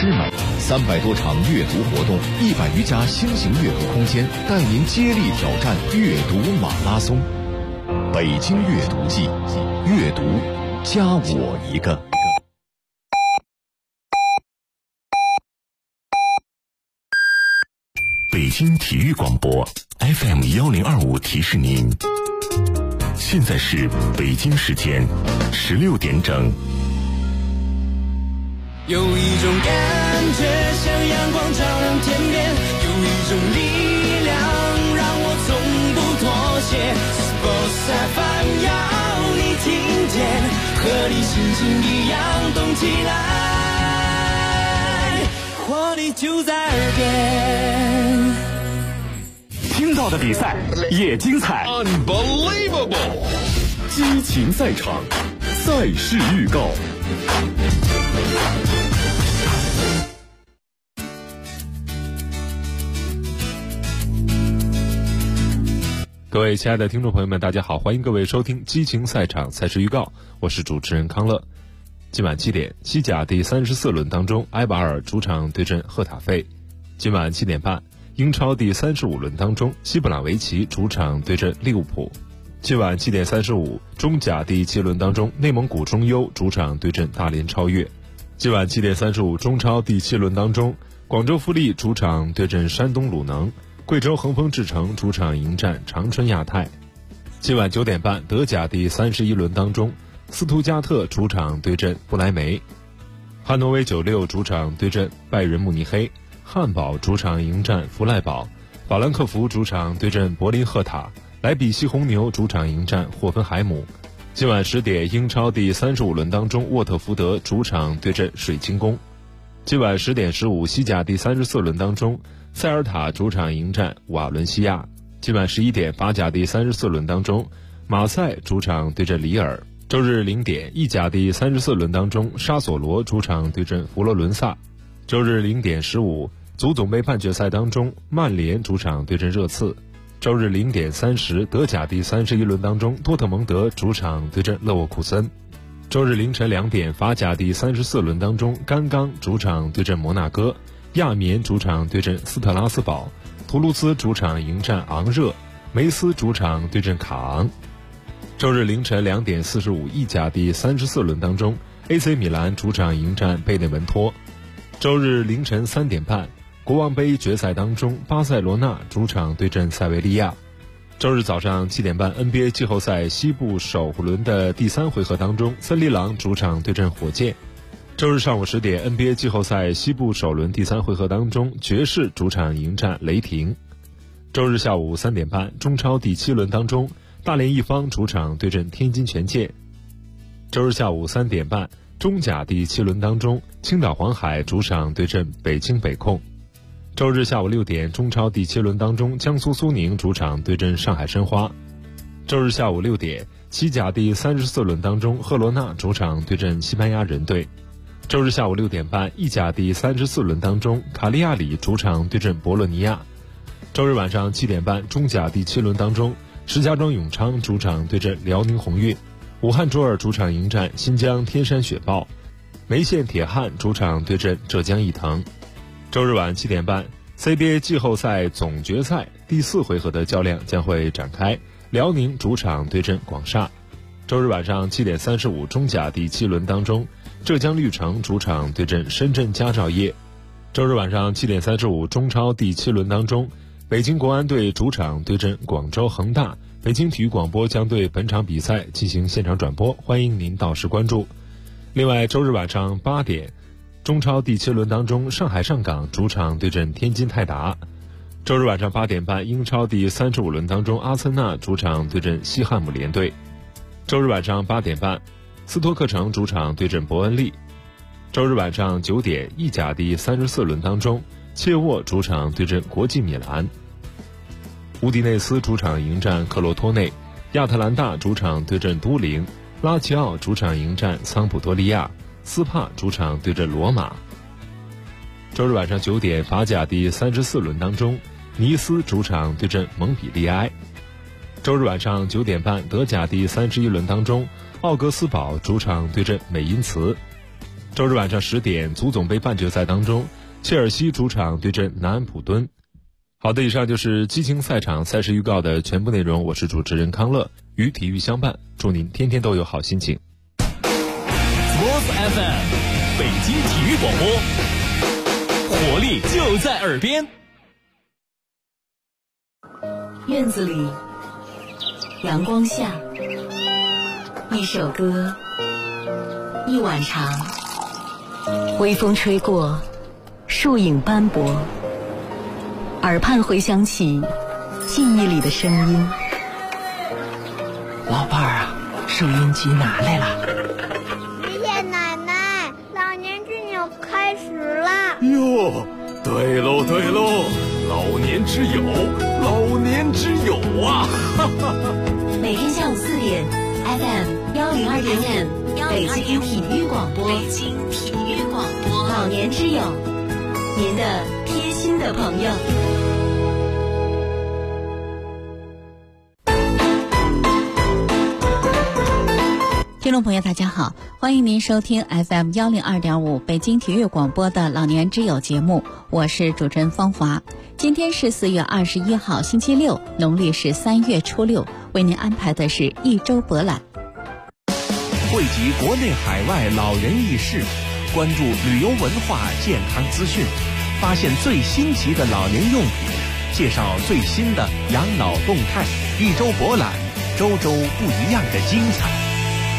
之美，300多场阅读活动，100余家新型阅读空间，带您接力挑战阅读马拉松。北京阅读季，阅读加我一个。 北京体育广播 FM1025提示您，现在是北京时间16点整。 有一种感觉像阳光照亮天边，有一种力量让我从不妥协。Sports FM 要你听见，和你心情一样动起来，活力就在耳边。 听到的比赛也精彩 ，Unbelievable！ 激情赛场，赛事预告。 各位亲爱的听众朋友们，大家好，欢迎各位收听激情赛场赛事预告，我是主持人康乐。今晚7点，西甲第34轮当中，埃瓦尔主场对阵赫塔费。今晚7点半，英超第35轮当中，西布朗维奇主场对阵利物浦。今晚7点35，中甲第7轮当中，内蒙古中优主场对阵大连超越。今晚7点35，中超第7轮当中，广州富力主场对阵山东鲁能。贵州恒丰智诚主场迎战长春亚泰。今晚9点半，德甲第31轮当中，斯图加特主场对阵不莱梅，汉诺威96主场对阵拜仁慕尼黑，汉堡主场迎战弗赖堡，法兰克福主场对阵柏林赫塔，莱比锡红牛主场迎战霍芬海姆。今晚10点，英超第35轮当中，沃特福德主场对阵水晶宫。今晚10点15，西甲第34轮当中，塞尔塔主场迎战瓦伦西亚。今晚11点，法甲第34轮当中，马赛主场对阵里尔。周日0点，意甲第34轮当中，沙索罗主场对阵佛罗伦萨。周日0点15，足总杯半决赛当中，曼联主场对阵热刺。周日0点30，德甲第31轮当中，多特蒙德主场对阵勒沃库森。周日凌晨2点，法甲第34轮当中，甘刚主场对阵摩纳哥，亚眠主场对阵斯特拉斯堡，图卢兹主场迎战昂热，梅斯主场对阵卡昂。周日凌晨2点45，意甲第34轮当中， AC 米兰主场迎战贝内文托。周日凌晨3点半，国王杯决赛当中，巴塞罗那主场对阵塞维利亚。周日早上7点半， NBA 季后赛西部首轮的第3回合当中，森林狼主场对阵火箭。周日上午10点， NBA 季后赛西部首轮第3回合当中，爵士主场迎战雷霆。周日下午3点半，中超第7轮当中，大连一方主场对阵天津权健。周日下午3点半，中甲第7轮当中，青岛黄海主场对阵北京北控。周日下午6点，中超第7轮当中，江苏苏宁主场对阵上海申花。周日下午6点，西甲第34轮当中，赫罗纳主场对阵西班牙人队。周日下午6点半，意甲第34轮当中，卡利亚里主场对阵博洛尼亚。周日晚上7点半，中甲第7轮当中，石家庄永昌主场对阵辽宁宏运，武汉卓尔主场迎战新疆天山雪豹，梅县铁汉主场对阵浙江毅腾。周日晚7点半， CBA 季后赛总决赛第4回合的较量将会展开，辽宁主场对阵广厦。周日晚上7点35，中甲第7轮当中，浙江绿城主场对阵深圳佳兆业。周日晚上7点35，中超第7轮当中，北京国安队主场对阵广州恒大。北京体育广播将对本场比赛进行现场转播，欢迎您到时关注。另外，周日晚上8点，中超第7轮当中，上海上港主场对阵天津泰达。周日晚上8点半，英超第35轮当中，阿森纳主场对阵西汉姆联队。周日晚上8点半，斯托克城主场对阵伯恩利。周日晚上9点，意甲第34轮当中，切沃主场对阵国际米兰。乌迪内斯主场迎战克罗托内，亚特兰大主场对阵都灵，拉齐奥主场迎战桑普多利亚，斯帕主场对阵罗马。周日晚上9点，法甲第34轮当中，尼斯主场对阵蒙彼利埃。周日晚上9点半，德甲第31轮当中，奥格斯堡主场对阵美因茨。 周日晚上10点，足总杯半决赛当中，切尔西主场对阵南安普敦。好的，以上就是激情赛场赛事预告的全部内容。我是主持人康乐，与体育相伴，祝您天天都有好心情。 Sports FM 北京体育广播，活力就在耳边。 院子里，阳光下，一首歌，一碗茶，微风吹过，树影斑驳，耳畔回响起记忆里的声音。 老伴儿啊，收音机拿来了。 爷爷奶奶，老年之友开始啦！ 哟，对喽对喽，老年之友，老年之友啊！ 每天下午4点 ，FM 102.5，北京体育广播，北京体育广播，老年之友，您的贴心的朋友。 听众朋友大家好，欢迎您收听 FM 102.5北京体育广播的老年之友节目，我是主持人芳华。今天是4月21号星期六，农历是3月初6，为您安排的是一周博览， 汇集国内海外老人轶事，关注旅游文化健康资讯，发现最新奇的老年用品，介绍最新的养老动态，一周博览，周周不一样的精彩。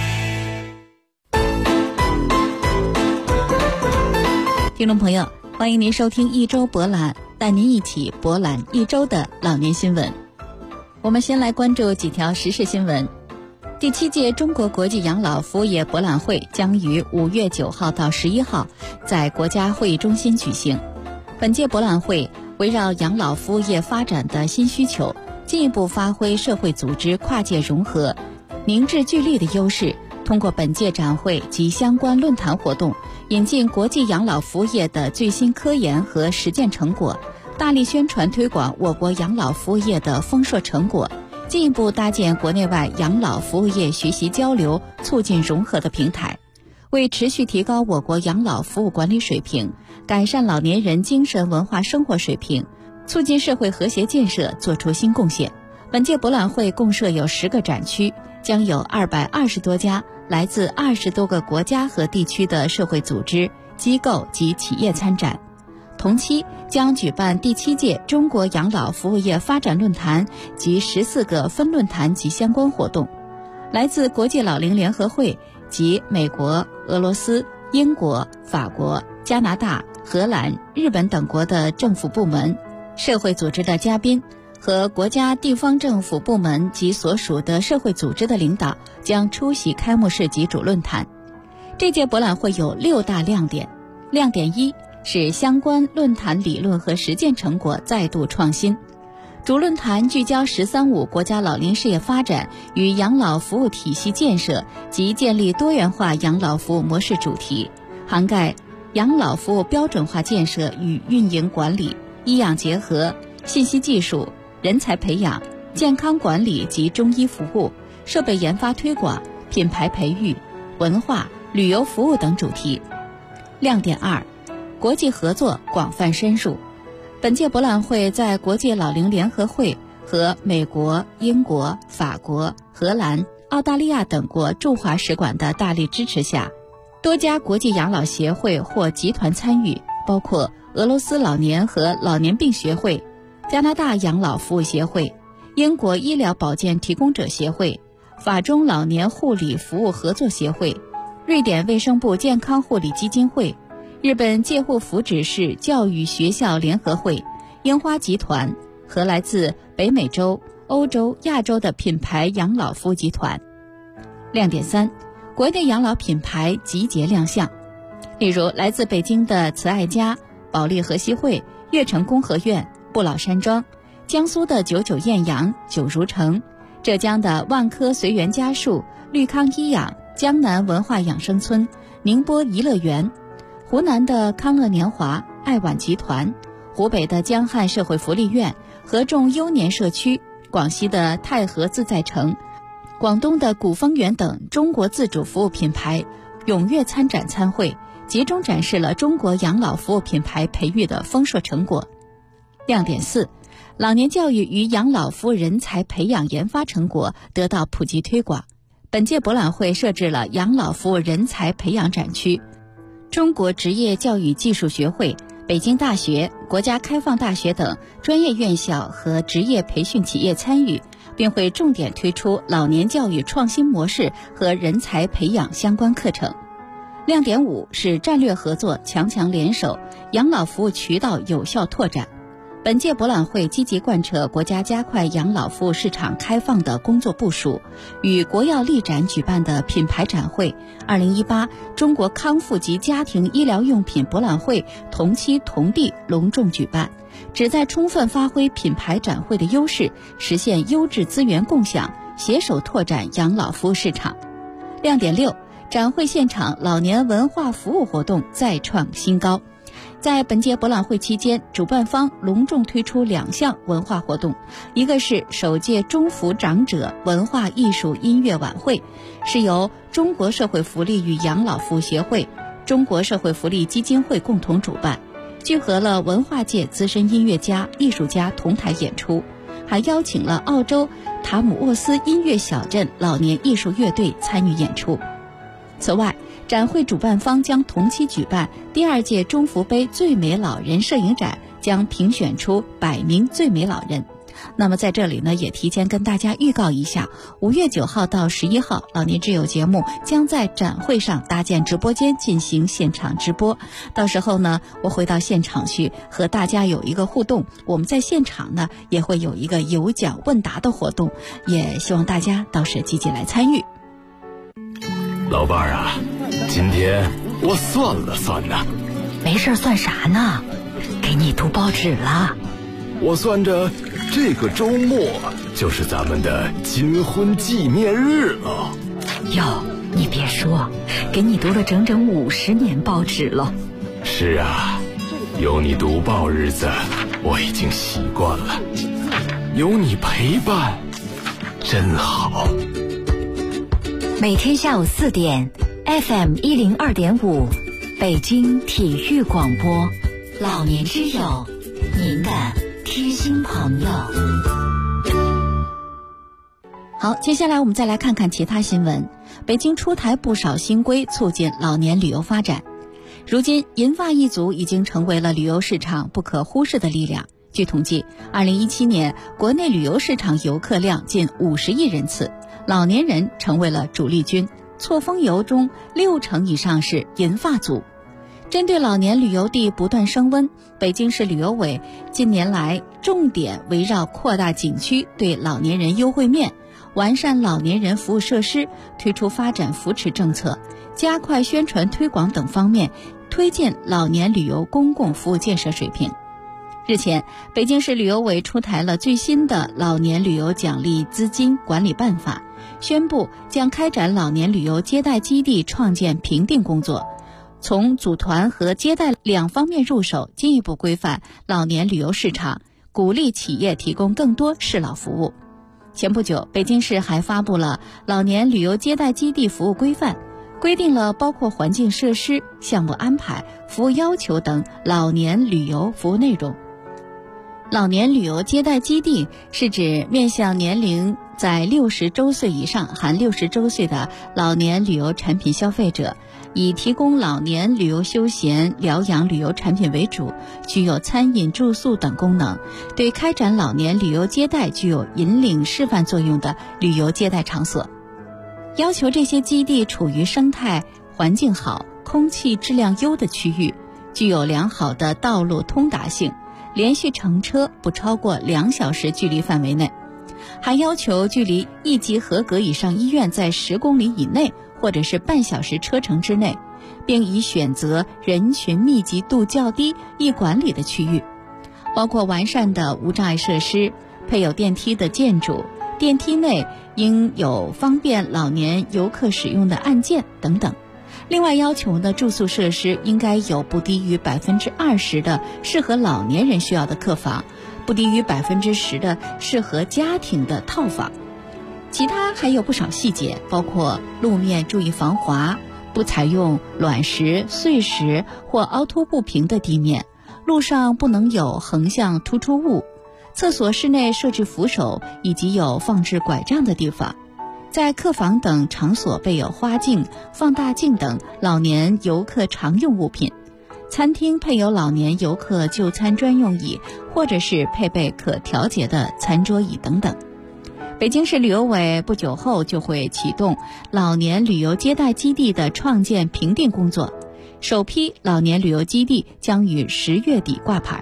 听众朋友，欢迎您收听一周博览，带您一起博览一周的老年新闻。我们先来关注几条时事新闻。第7届中国国际养老服务业博览会将于5月9号到11号在国家会议中心举行。本届博览会围绕养老服务业发展的新需求，进一步发挥社会组织跨界融合、凝智聚力的优势，通过本届展会及相关论坛活动，引进国际养老服务业的最新科研和实践成果，大力宣传推广我国养老服务业的丰硕成果，进一步搭建国内外养老服务业学习交流、促进融合的平台，为持续提高我国养老服务管理水平，改善老年人精神文化生活水平，促进社会和谐建设做出新贡献。本届博览会共设有10个展区，将有220多家来自20多个国家和地区的社会组织、机构及企业参展。同期将举办第7届中国养老服务业发展论坛及14个分论坛及相关活动。来自国际老龄联合会及美国、俄罗斯、英国、法国、加拿大、荷兰、日本等国的政府部门、社会组织的嘉宾和国家地方政府部门及所属的社会组织的领导将出席开幕式及主论坛。这届博览会有6大亮点。亮点1是相关论坛理论和实践成果再度创新。主论坛聚焦“十三五”国家老龄事业发展与养老服务体系建设及建立多元化养老服务模式主题，涵盖养老服务标准化建设与运营管理、医养结合、信息技术、人才培养、健康管理及中医服务、设备研发推广、品牌培育、文化、旅游服务等主题。亮点2，国际合作广泛深入。本届博览会在国际老龄联合会和美国、英国、法国、荷兰、澳大利亚等国驻华使馆的大力支持下，多家国际养老协会或集团参与，包括俄罗斯老年和老年病学会、加拿大养老服务协会、英国医疗保健提供者协会、法中老年护理服务合作协会、瑞典卫生部健康护理基金会、日本介护福祉士教育学校联合会、樱花集团和来自北美洲、欧洲、亚洲的品牌养老服务集团。亮点3，国内养老品牌集结亮相，例如来自北京的慈爱家、保利和熙汇、悦城宫和苑、不老山庄，江苏的99艳阳、九如城，浙江的万科随园家树、绿康医养、江南文化养生村、宁波颐乐园，湖南的康乐年华、爱晚集团，湖北的江汉社会福利院、合众优年社区，广西的太和自在城，广东的古风园等中国自主服务品牌踊跃参展参会， 集中展示了中国养老服务品牌培育的丰硕成果。亮点4，老年教育与养老服务人才培养研发成果得到普及推广。本届博览会设置了养老服务人才培养展区，中国职业教育技术学会、北京大学、国家开放大学等专业院校和职业培训企业参与，并会重点推出老年教育创新模式和人才培养相关课程。亮点5是战略合作强强联手，养老服务渠道有效拓展。本届博览会积极贯彻国家加快养老服务市场开放的工作部署，与国药力展举办的品牌展会、2018中国康复及家庭医疗用品博览会同期同地隆重举办，旨在充分发挥品牌展会的优势，实现优质资源共享，携手拓展养老服务市场。亮点6，展会现场老年文化服务活动再创新高。在本届博览会期间，主办方隆重推出2项文化活动，一个是首届中福长者文化艺术音乐晚会，是由中国社会福利与养老服务协会、中国社会福利基金会共同主办，聚合了文化界资深音乐家、艺术家同台演出，还邀请了澳洲塔姆沃斯音乐小镇老年艺术乐队参与演出。此外，展会主办方将同期举办第2届中福杯最美老人摄影展，将评选出100名最美老人。那么在这里呢，也提前跟大家预告一下，5月9号到11号，老年之友节目将在展会上搭建直播间进行现场直播。到时候呢，我会到现场去和大家有一个互动，我们在现场呢也会有一个有奖问答的活动，也希望大家到时积极来参与。 老伴儿啊，今天我算了算呢。 没事算啥呢？给你读报纸了。 我算着这个周末就是咱们的金婚纪念日了。 哟，你别说，给你读了整整50年报纸了。 是啊，有你读报日子我已经习惯了，有你陪伴真好。 每天下午4点 FM 102.5北京体育广播，老年之友，您的贴心朋友。 好，接下来我们再来看看其他新闻。北京出台不少新规，促进老年旅游发展。如今，银发一族已经成为了旅游市场不可忽视的力量。据统计，2017年国内旅游市场游客量近50亿人次，老年人成为了主力军，错峰游中60%以上是银发族。针对老年旅游地不断升温，北京市旅游委近年来重点围绕扩大景区对老年人优惠面，完善老年人服务设施，推出发展扶持政策，加快宣传推广等方面，推进老年旅游公共服务建设水平。日前，北京市旅游委出台了最新的老年旅游奖励资金管理办法，宣布将开展老年旅游接待基地创建评定工作，从组团和接待2方面入手，进一步规范老年旅游市场，鼓励企业提供更多适老服务。前不久，北京市还发布了老年旅游接待基地服务规范，规定了包括环境设施、项目安排、服务要求等老年旅游服务内容。老年旅游接待基地是指面向年龄在60周岁以上含60周岁的老年旅游产品消费者，以提供老年旅游休闲疗养旅游产品为主，具有餐饮住宿等功能，对开展老年旅游接待具有引领示范作用的旅游接待场所。要求这些基地处于生态环境好、空气质量优的区域，具有良好的道路通达性，连续乘车不超过2小时距离范围内，还要求距离1级合格以上医院在10公里以内，或者是半小时车程之内，并以选择人群密集度较低、易管理的区域，包括完善的无障碍设施、配有电梯的建筑、电梯内应有方便老年游客使用的按键等等。另外要求呢，住宿设施应该有不低于20%的适合老年人需要的客房，不低于10%的适合家庭的套房。其他还有不少细节，包括路面注意防滑， 不采用卵石、碎石或凹凸不平的地面，路上不能有横向突出物，厕所室内设置扶手以及有放置拐杖的地方，在客房等场所备有花镜、放大镜等老年游客常用物品，餐厅配有老年游客就餐专用椅，或者是配备可调节的餐桌椅等等。北京市旅游委不久后就会启动老年旅游接待基地的创建评定工作，首批老年旅游基地将于10月底挂牌。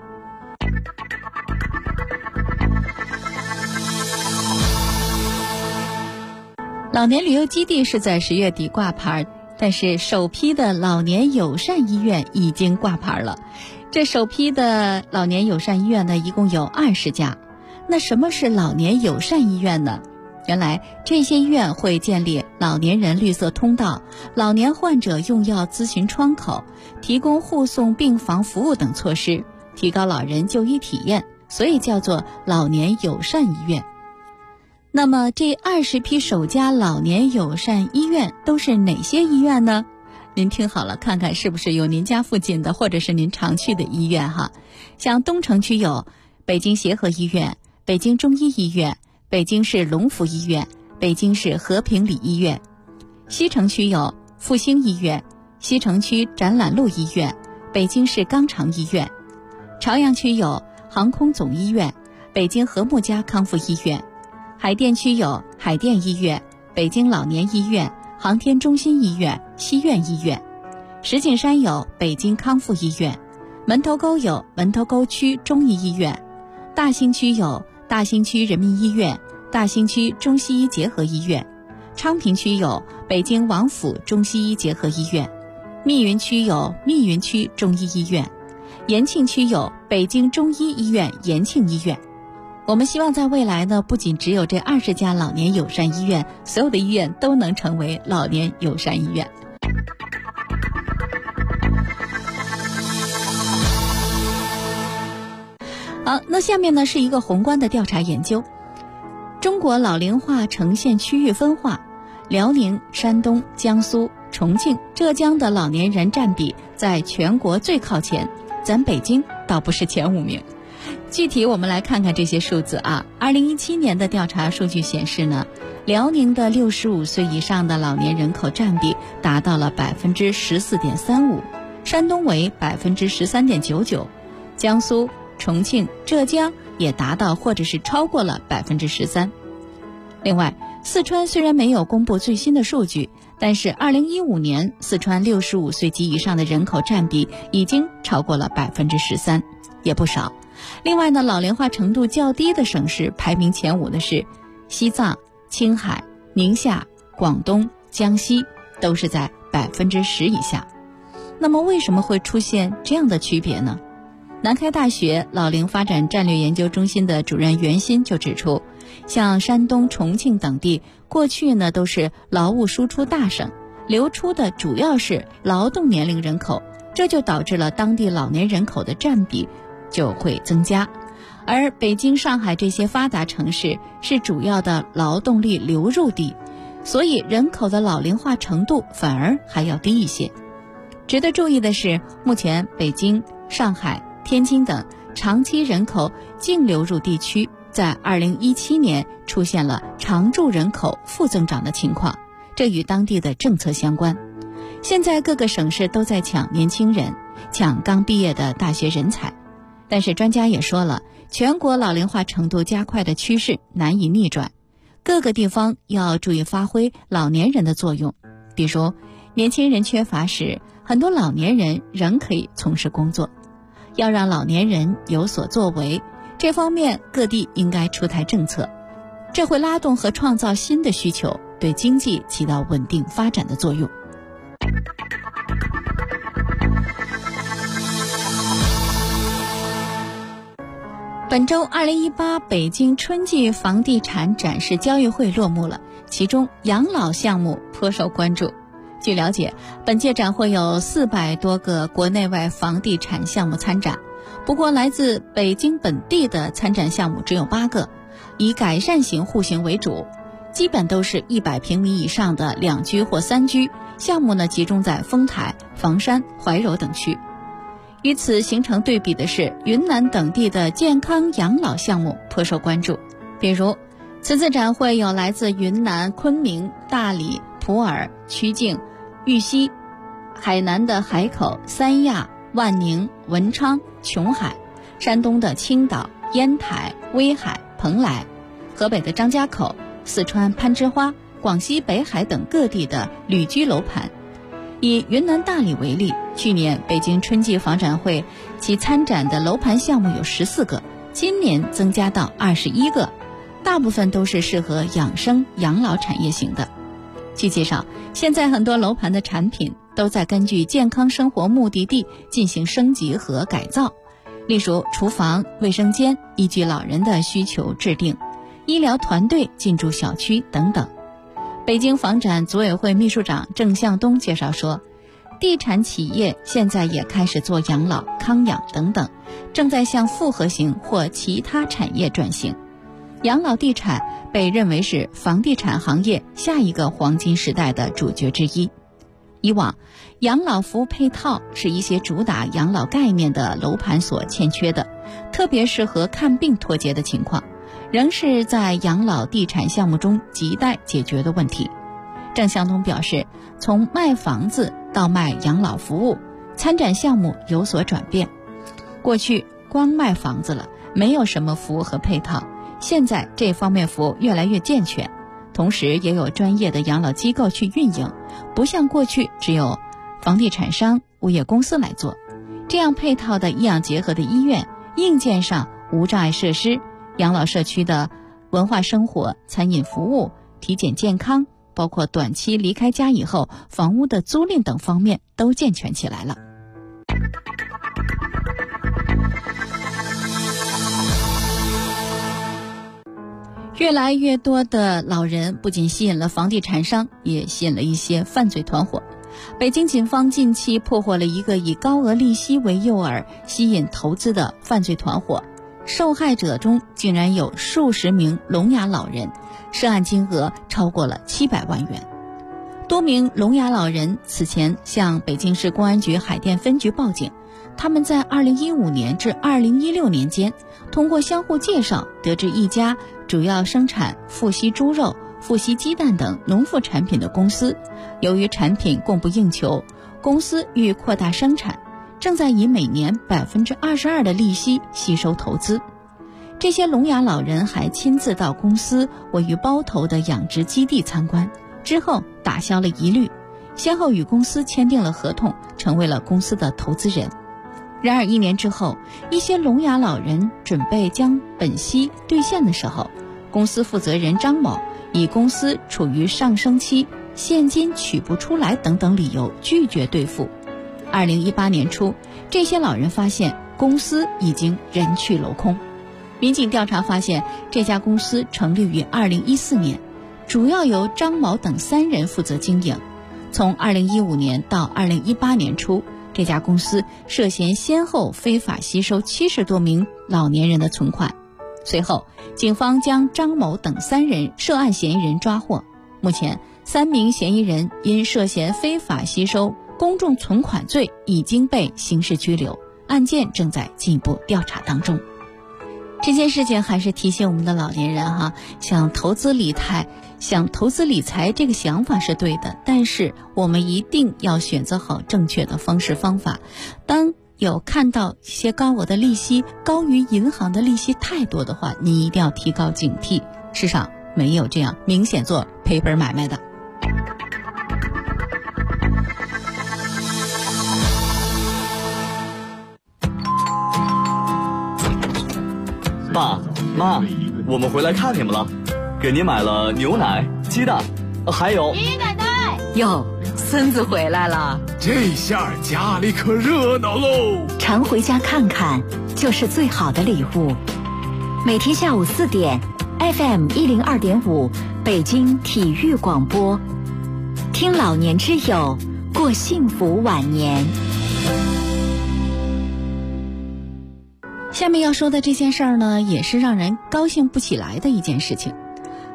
老年旅游基地是在10月底挂牌，但是首批的老年友善医院已经挂牌了。这首批的老年友善医院呢，一共有20家。那什么是老年友善医院呢？原来这些医院会建立老年人绿色通道、老年患者用药咨询窗口，提供护送病房服务等措施，提高老人就医体验，所以叫做老年友善医院。那么这20批首家老年友善医院都是哪些医院呢？您听好了，看看是不是有您家附近的或者是您常去的医院哈。像东城区有北京协和医院、北京中医医院、北京市龙福医院、北京市和平里医院；西城区有复兴医院、西城区展览路医院、北京市肛肠医院；朝阳区有航空总医院、北京和睦家康复医院；海淀区有海淀医院、北京老年医院、航天中心医院、西苑医院；石景山有北京康复医院；门头沟有门头沟区中医医院；大兴区有大兴区人民医院、大兴区中西医结合医院；昌平区有北京王府中西医结合医院；密云区有密云区中医医院；延庆区有北京中医医院延庆医院。我们希望在未来呢，不仅只有这20家老年友善医院，所有的医院都能成为老年友善医院。好，那下面呢是一个宏观的调查研究。中国老龄化呈现区域分化，辽宁、山东、江苏、重庆、浙江的老年人占比在全国最靠前，咱北京倒不是前5名。具体我们来看看这些数字啊。2017年的调查数据显示呢，辽宁的65岁以上的老年人口占比达到了 14.35%， 山东为 13.99%， 江苏、重庆、浙江也达到或者是超过了 13%。 另外，四川虽然没有公布最新的数据，但是2015年四川65岁及以上的人口占比已经超过了 13%， 也不少。另外呢，老龄化程度较低的省市排名前5的是西藏、青海、宁夏、广东、江西，都是在 10% 以下。那么为什么会出现这样的区别呢？南开大学老龄发展战略研究中心的主任袁鑫就指出，像山东、重庆等地过去呢都是劳务输出大省，流出的主要是劳动年龄人口，这就导致了当地老年人口的占比就会增加。而北京、上海这些发达城市是主要的劳动力流入地，所以人口的老龄化程度反而还要低一些。值得注意的是，目前北京、上海、天津等长期人口净流入地区在2017年出现了常住人口负增长的情况，这与当地的政策相关。现在各个省市都在抢年轻人，抢刚毕业的大学人才，但是专家也说了，全国老龄化程度加快的趋势难以逆转，各个地方要注意发挥老年人的作用。比如年轻人缺乏时，很多老年人仍可以从事工作。要让老年人有所作为，这方面各地应该出台政策，这会拉动和创造新的需求，对经济起到稳定发展的作用。本周2018北京春季房地产展示交易会落幕了，其中养老项目颇受关注。据了解，本届展会有400多个国内外房地产项目参展，不过来自北京本地的参展项目只有8个，以改善型户型为主，基本都是100平米以上的2居或3居， 项目呢集中在丰台、房山、怀柔等区。与此形成对比的是，云南等地的健康养老项目颇受关注。比如，此次展会有来自云南昆明、大理、普洱、曲靖、玉溪，海南的海口、三亚、万宁、文昌、琼海，山东的青岛、烟台、威海、蓬莱，河北的张家口、四川攀枝花、广西北海等各地的旅居楼盘。以云南大理为例，去年北京春季房展会其参展的楼盘项目有14个，今年增加到21个，大部分都是适合养生养老产业型的。据介绍，现在很多楼盘的产品都在根据健康生活目的地进行升级和改造，例如厨房、卫生间依据老人的需求制定，医疗团队进驻小区等等。北京房展组委会秘书长郑向东介绍说，地产企业现在也开始做养老、康养等等，正在向复合型或其他产业转型。养老地产被认为是房地产行业下一个黄金时代的主角之一。以往，养老服务配套是一些主打养老概念的楼盘所欠缺的，特别是和看病脱节的情况，仍是在养老地产项目中亟待解决的问题。郑向东表示，从卖房子到卖养老服务，参展项目有所转变。过去光卖房子了，没有什么服务和配套，现在这方面服务越来越健全，同时也有专业的养老机构去运营，不像过去只有房地产商、物业公司来做。这样配套的医养结合的医院，硬件上无障碍设施，养老社区的文化生活、餐饮服务、体检健康，包括短期离开家以后房屋的租赁等方面都健全起来了。越来越多的老人不仅吸引了房地产商，也吸引了一些犯罪团伙。北京警方近期破获了一个以高额利息为诱饵吸引投资的犯罪团伙，受害者中竟然有数十名聋哑老人，涉案金额超过了700万元。多名聋哑老人此前向北京市公安局海淀分局报警，他们在2015年至2016年间，通过相互介绍得知一家主要生产富硒猪肉、富硒鸡蛋等农副产品的公司，由于产品供不应求，公司欲扩大生产，正在以每年22%的利息吸收投资。这些聋哑老人还亲自到公司位于包头的养殖基地参观，之后打消了疑虑，先后与公司签订了合同，成为了公司的投资人。然而1年之后，一些聋哑老人准备将本息兑现的时候，公司负责人张某以公司处于上升期、现金取不出来等等理由拒绝兑付。2018年初，这些老人发现公司已经人去楼空。民警调查发现，这家公司成立于2014年，主要由张某等3人负责经营。从2015年到2018年初，这家公司涉嫌先后非法吸收70多名老年人的存款。随后，警方将张某等3人涉案嫌疑人抓获。目前，3名嫌疑人因涉嫌非法吸收公众存款罪已经被刑事拘留，案件正在进一步调查当中。这件事情还是提醒我们的老年人哈，想投资理财这个想法是对的，但是我们一定要选择好正确的方式方法。当有看到一些高额的利息高于银行的利息太多的话，你一定要提高警惕，世上没有这样明显做赔本买卖的。 爸妈，我们回来看你们了，给您买了牛奶、鸡蛋，还有爷爷奶奶。 哟，孙子回来了， 这下家里可热闹喽！ 常回家看看，就是最好的礼物。每天下午4点 ，FM 102.5，北京体育广播，听老年之友，过幸福晚年。 下面要说的这件事儿呢，也是让人高兴不起来的一件事情。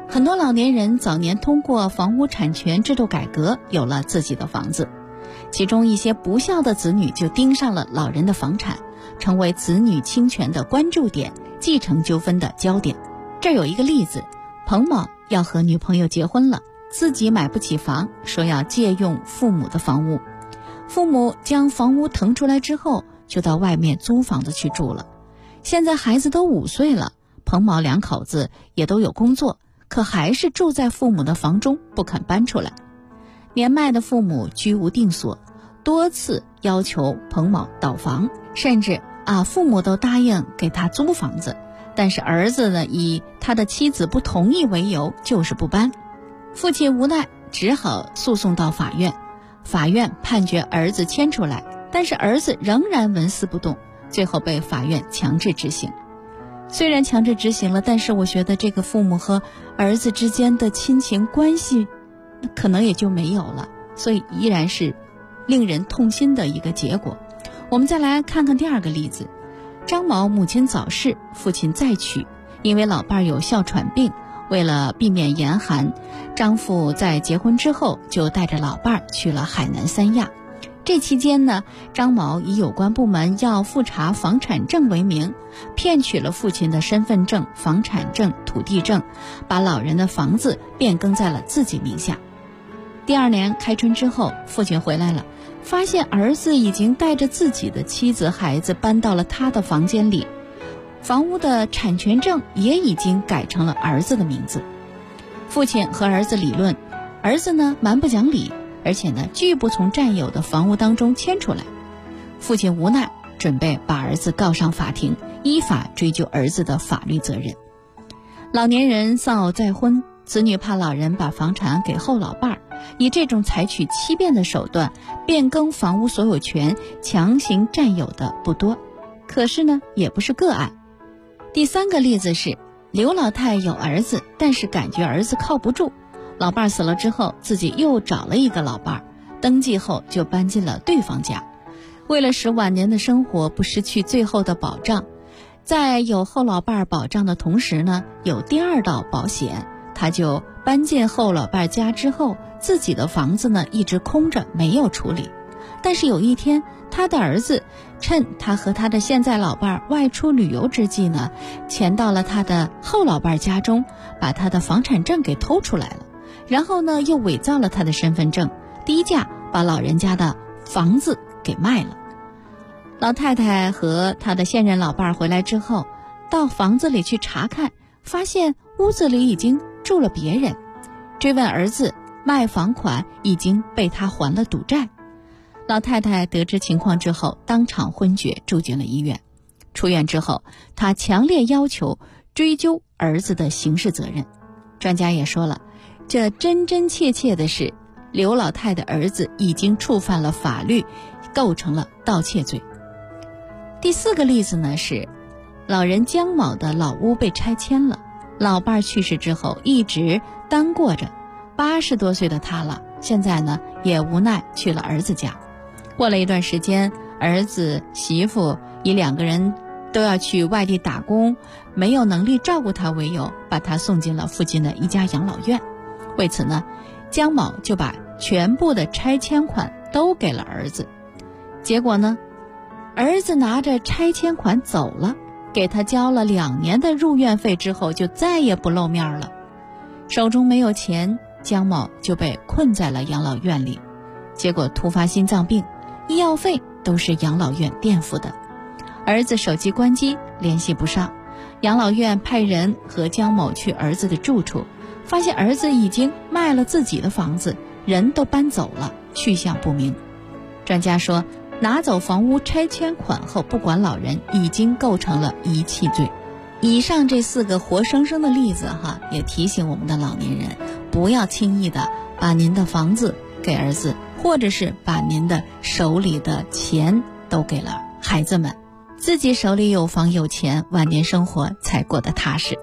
很多老年人早年通过房屋产权制度改革有了自己的房子，其中一些不孝的子女就盯上了老人的房产，成为子女侵权的关注点，继承纠纷的焦点。这有一个例子，彭某要和女朋友结婚了，自己买不起房，说要借用父母的房屋。父母将房屋腾出来之后，就到外面租房子去住了。现在孩子都5岁了，彭某两口子也都有工作，可还是住在父母的房中，不肯搬出来。年迈的父母居无定所，多次要求彭某倒房，甚至父母都答应给他租房子，但是儿子呢，以他的妻子不同意为由，就是不搬。父亲无奈，只好诉讼到法院。法院判决儿子迁出来，但是儿子仍然纹丝不动，最后被法院强制执行。虽然强制执行了，但是我觉得这个父母和儿子之间的亲情关系可能也就没有了，所以依然是令人痛心的一个结果。我们再来看看第二个例子，张某母亲早逝，父亲再娶，因为老伴有哮喘病，为了避免严寒，张父在结婚之后就带着老伴去了海南三亚。这期间呢，张某以有关部门要复查房产证为名，骗取了父亲的身份证、房产证、土地证，把老人的房子变更在了自己名下。第2年开春之后，父亲回来了，发现儿子已经带着自己的妻子孩子搬到了他的房间里，房屋的产权证也已经改成了儿子的名字。父亲和儿子理论，儿子呢蛮不讲理，而且呢拒不从占有的房屋当中迁出来。父亲无奈，准备把儿子告上法庭，依法追究儿子的法律责任。老年人丧偶再婚，子女怕老人把房产给后老伴儿，以这种采取欺骗的手段变更房屋所有权，强行占有的不多，可是呢也不是个案。第3个例子是刘老太有儿子，但是感觉儿子靠不住，老伴死了之后，自己又找了一个老伴，登记后就搬进了对方家。为了使晚年的生活不失去最后的保障，在有后老伴保障的同时呢，有第2道保险，他就搬进后老伴家之后，自己的房子呢一直空着没有处理。但是有一天，他的儿子趁他和他的现在老伴外出旅游之际呢，潜到了他的后老伴家中，把他的房产证给偷出来了，然后呢又伪造了他的身份证，低价把老人家的房子给卖了。老太太和他的现任老伴回来之后，到房子里去查看，发现屋子里已经住了别人，追问儿子，卖房款已经被他还了赌债。老太太得知情况之后，当场昏厥，住进了医院。出院之后，她强烈要求追究儿子的刑事责任。专家也说了，这真真切切的是刘老太的儿子已经触犯了法律，构成了盗窃罪。第4个例子呢是老人江某的老屋被拆迁了，老伴去世之后一直单过着，80多岁的他了，现在呢也无奈去了儿子家。过了一段时间，儿子媳妇以2个人都要去外地打工，没有能力照顾他为由，把他送进了附近的一家养老院。为此呢，江某就把全部的拆迁款都给了儿子。结果呢，儿子拿着拆迁款走了，给他交了2年的入院费之后，就再也不露面了。手中没有钱，江某就被困在了养老院里，结果突发心脏病，医药费都是养老院垫付的。儿子手机关机，联系不上，养老院派人和江某去儿子的住处，发现儿子已经卖了自己的房子，人都搬走了，去向不明。专家说，拿走房屋拆迁款后不管老人，已经构成了遗弃罪。以上这4个活生生的例子也提醒我们的老年人，不要轻易的把您的房子给儿子，或者是把您的手里的钱都给了孩子们，自己手里有房有钱，晚年生活才过得踏实。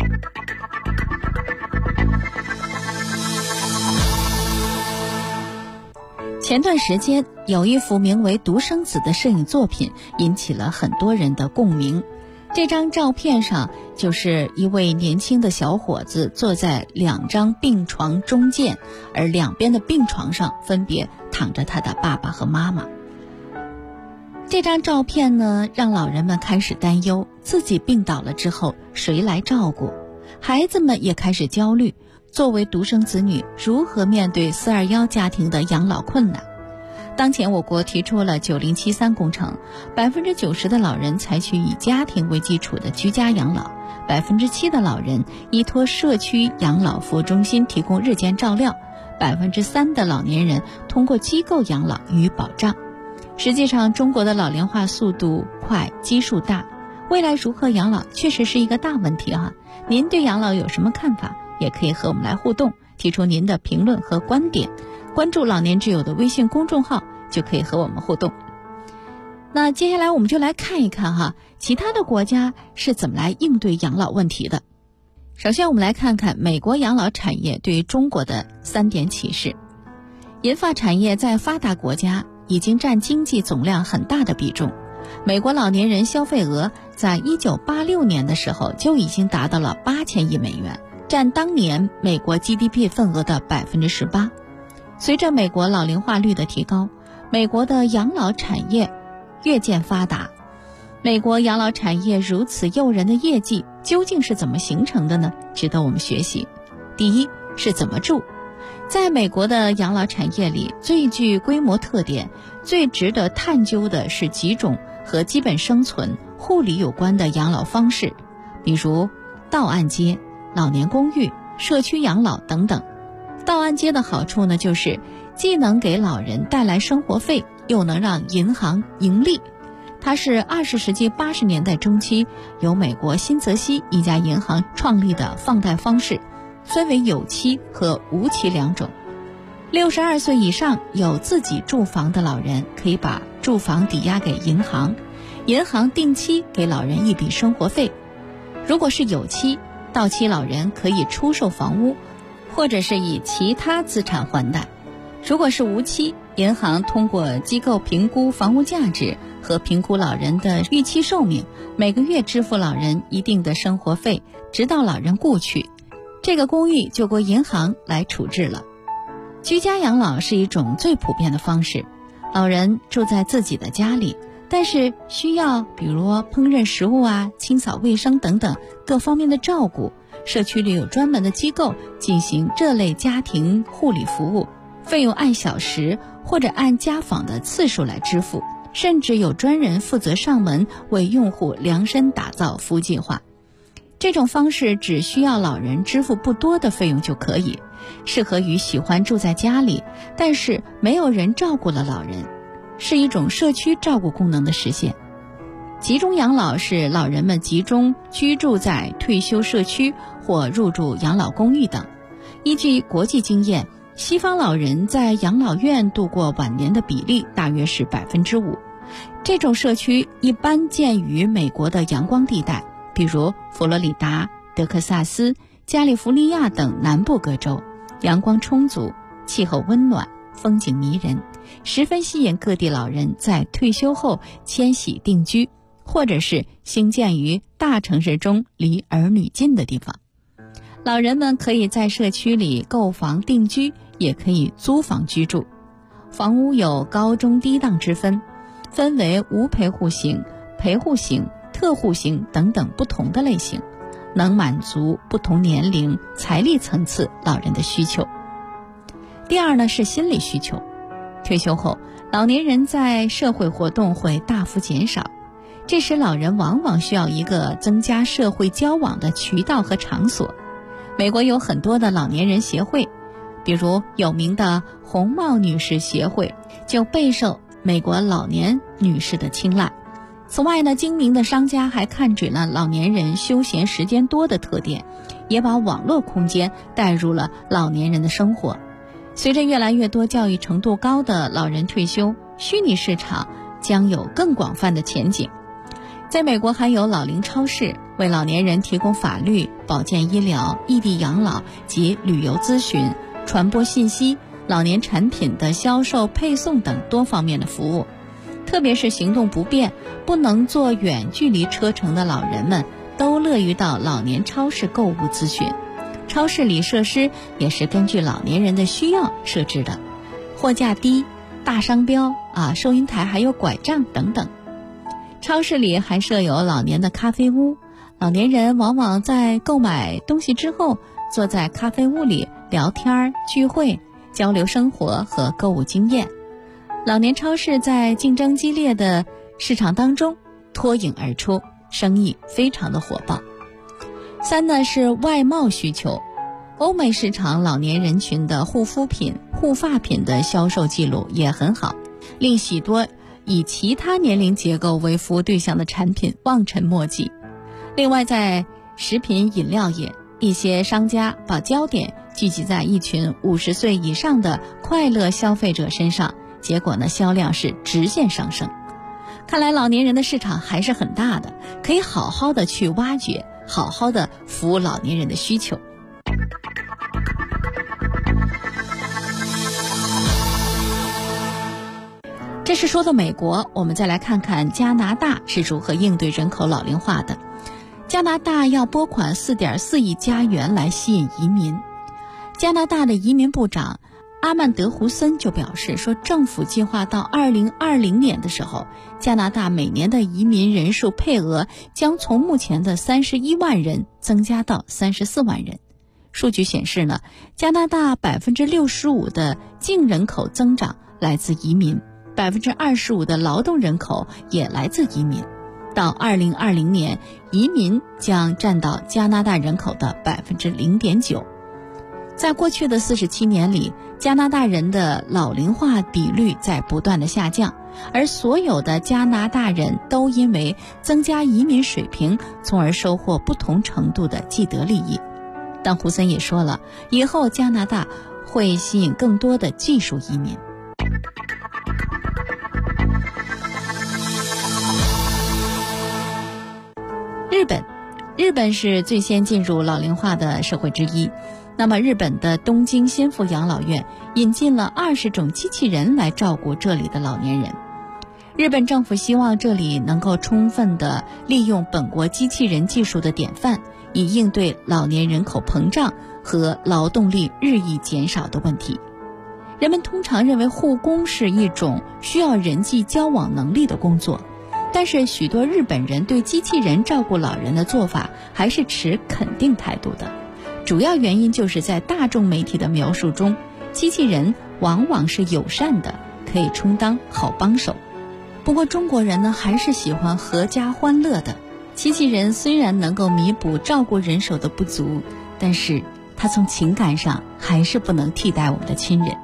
前段时间有一幅名为《独生子》的摄影作品引起了很多人的共鸣。 这张照片上就是一位年轻的小伙子坐在2张病床中间，而两边的病床上分别躺着他的爸爸和妈妈。这张照片呢，让老人们开始担忧自己病倒了之后谁来照顾，孩子们也开始焦虑，作为独生子女如何面对421家庭的养老困难。当前我国提出了9073工程，90%的老人采取以家庭为基础的居家养老，7%的老人依托社区养老服务中心提供日间照料，3%的老年人通过机构养老予以保障。实际上，中国的老龄化速度快，基数大，未来如何养老确实是一个大问题啊！您对养老有什么看法？也可以和我们来互动，提出您的评论和观点。关注老年之友的微信公众号就可以和我们互动。那接下来我们就来看一看其他的国家是怎么来应对养老问题的。首先我们来看看美国养老产业对于中国的3点启示。银发产业在发达国家已经占经济总量很大的比重，美国老年人消费额在1986年的时候就已经达到了8000亿美元，占当年美国 GDP 份额的 18%。随着美国老龄化率的提高，美国的养老产业越见发达。美国养老产业如此诱人的业绩究竟是怎么形成的呢？值得我们学习。第一是怎么住。在美国的养老产业里，最具规模特点、最值得探究的是几种和基本生存、护理有关的养老方式，比如道按揭、老年公寓、社区养老等等。道按揭的好处呢，就是既能给老人带来生活费，又能让银行盈利。它是20世纪80年代中期由美国新泽西一家银行创立的放贷方式，分为有期和无期2种。62岁以上有自己住房的老人可以把住房抵押给银行，银行定期给老人一笔生活费。如果是有期，到期老人可以出售房屋，或者是以其他资产还贷。如果是无期，银行通过机构评估房屋价值和评估老人的预期寿命，每个月支付老人一定的生活费，直到老人故去，这个公寓就归银行来处置了。居家养老是一种最普遍的方式，老人住在自己的家里，但是需要比如烹饪食物清扫卫生等等各方面的照顾，社区里有专门的机构进行这类家庭护理服务，费用按小时或者按家访的次数来支付，甚至有专人负责上门为用户量身打造服务计划。这种方式只需要老人支付不多的费用就可以，适合于喜欢住在家里但是没有人照顾的老人，是一种社区照顾功能的实现。集中养老是老人们集中居住在退休社区或入住养老公寓等。依据国际经验，西方老人在养老院度过晚年的比例大约是 5%。 这种社区一般见于美国的阳光地带，比如佛罗里达、德克萨斯、加利福尼亚等南部各州，阳光充足，气候温暖，风景迷人，十分吸引各地老人在退休后迁徙定居，或者是兴建于大城市中离儿女近的地方。老人们可以在社区里购房定居，也可以租房居住。房屋有高中低档之分，分为无陪护型、陪护型、特护型等等不同的类型，能满足不同年龄、财力层次老人的需求。第二呢是心理需求。退休后，老年人在社会活动会大幅减少，这时老人往往需要一个增加社会交往的渠道和场所。美国有很多的老年人协会，比如有名的红帽女士协会就备受美国老年女士的青睐。此外呢，精明的商家还看准了老年人休闲时间多的特点，也把网络空间带入了老年人的生活。随着越来越多教育程度高的老人退休，虚拟市场将有更广泛的前景。在美国还有老龄超市，为老年人提供法律、保健医疗、异地养老及旅游咨询、传播信息、老年产品的销售配送等多方面的服务。 特别是行动不便、不能坐远距离车程的老人们，都乐于到老年超市购物咨询。超市里设施也是根据老年人的需要设置的，货架低、大商标收银台还有拐杖等等。超市里还设有老年的咖啡屋，老年人往往在购买东西之后，坐在咖啡屋里聊天、聚会、交流生活和购物经验。老年超市在竞争激烈的市场当中脱颖而出，生意非常的火爆。3呢是外贸需求，欧美市场老年人群的护肤品、护发品的销售记录也很好，令许多以其他年龄结构为服务对象的产品望尘莫及。另外，在食品饮料业，一些商家把焦点聚集在一群50岁以上的快乐消费者身上，结果呢，销量是直线上升。看来老年人的市场还是很大的，可以好好的去挖掘，好好的服务老年人的需求。这是说的美国，我们再来看看加拿大是如何应对人口老龄化的。加拿大要拨款4.4亿加元来吸引移民。加拿大的移民部长阿曼德·胡森就表示说，政府计划到2020年的时候，加拿大每年的移民人数配额将从目前的31万人增加到34万人。数据显示呢，加拿大65%的净人口增长来自移民，25%的劳动人口也来自移民。到2020年，移民将占到加拿大人口的0.9%。在过去的47年里，加拿大人的老龄化比率在不断的下降，而所有的加拿大人都因为增加移民水平，从而收获不同程度的既得利益。但胡森也说了，以后加拿大会吸引更多的技术移民。日本是最先进入老龄化的社会之一。那么日本的东京先富养老院引进了20种机器人来照顾这里的老年人。日本政府希望这里能够充分地利用本国机器人技术的典范，以应对老年人口膨胀和劳动力日益减少的问题。人们通常认为护工是一种需要人际交往能力的工作，但是许多日本人对机器人照顾老人的做法还是持肯定态度的。主要原因就是在大众媒体的描述中，机器人往往是友善的，可以充当好帮手。不过中国人呢，还是喜欢阖家欢乐的。机器人虽然能够弥补照顾人手的不足，但是它从情感上还是不能替代我们的亲人。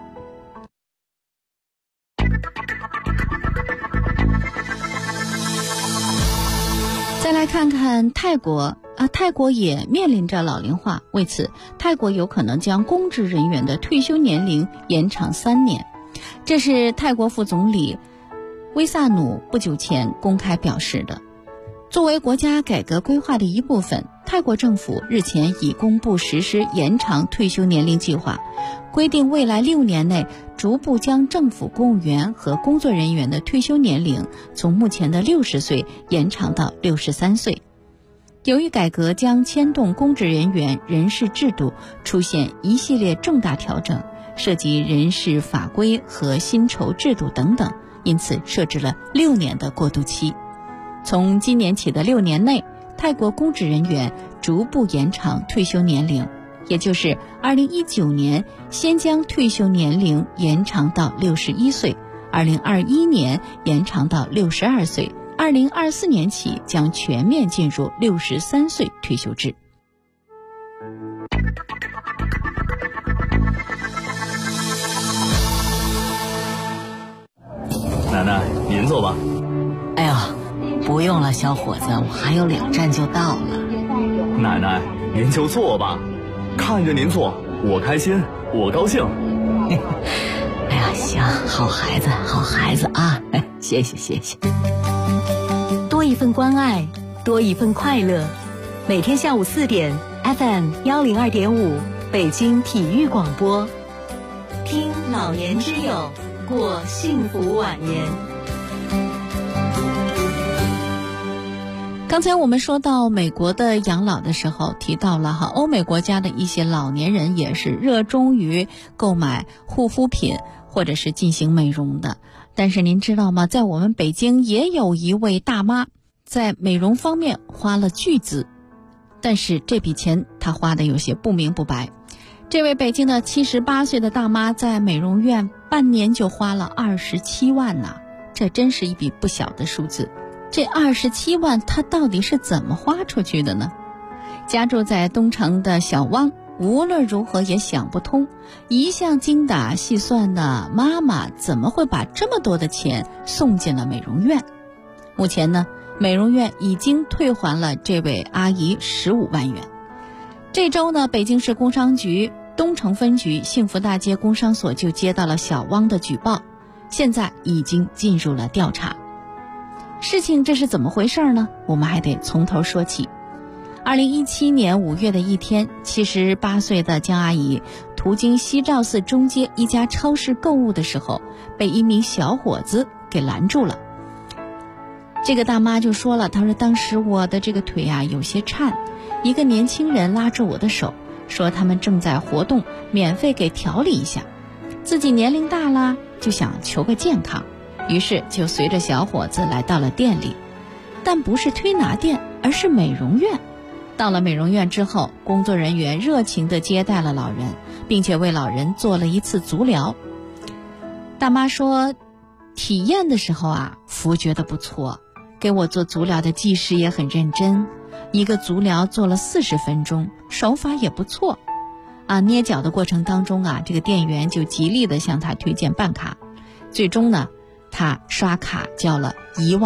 再来看看泰国泰国也面临着老龄化，为此泰国有可能将公职人员的退休年龄延长3年。这是泰国副总理威萨努不久前公开表示的。作为国家改革规划的一部分，泰国政府日前已公布实施延长退休年龄计划，规定未来6年内逐步将政府公务员和工作人员的退休年龄从目前的60岁延长到63岁。由于改革将牵动公职人员人事制度出现一系列重大调整，涉及人事法规和薪酬制度等等，因此设置了6年的过渡期。从今年起的6年内，泰国公职人员逐步延长退休年龄，也就是2019年先将退休年龄延长到61岁，2021年延长到62岁，2024年起将全面进入63岁退休制。 奶奶，您坐吧。 哎呀，不用了，小伙子，我还有2站就到了。 奶奶，您就坐吧，看着您坐，我开心，我高兴。 哎呀，行，好孩子，好孩子啊！谢谢，谢谢。 多一份关爱，多一份快乐。每天下午4点 ，FM 102.5，北京体育广播，听老年之友，过幸福晚年。 刚才我们说到美国的养老的时候，提到了欧美国家的一些老年人也是热衷于购买护肤品或者是进行美容的。但是您知道吗，在我们北京也有一位大妈在美容方面花了巨资，但是这笔钱她花的有些不明不白。这位北京的78岁的大妈在美容院半年就花了27万呢，这真是一笔不小的数字。这27万她到底是怎么花出去的呢？家住在东城的小汪无论如何也想不通，一向精打细算的妈妈怎么会把这么多的钱送进了美容院。目前呢，美容院已经退还了这位阿姨15万元。这周呢，北京市工商局东城分局幸福大街工商所就接到了小汪的举报，现在已经进入了调查。事情这是怎么回事呢？我们还得从头说起。2017年5月的一天，78岁的江阿姨途经西照寺中街一家超市购物的时候，被一名小伙子给拦住了。这个大妈就说了，她说当时我的这个腿有些颤，一个年轻人拉住我的手，说他们正在活动，免费给调理一下，自己年龄大了，就想求个健康，于是就随着小伙子来到了店里，但不是推拿店，而是美容院。到了美容院之后，工作人员热情地接待了老人，并且为老人做了一次足疗。大妈说，体验的时候服务觉得不错，给我做足疗的技师也很认真，一个足疗做了40分钟，手法也不错。捏脚的过程当中这个店员就极力地向他推荐办卡，最终呢，他刷卡交了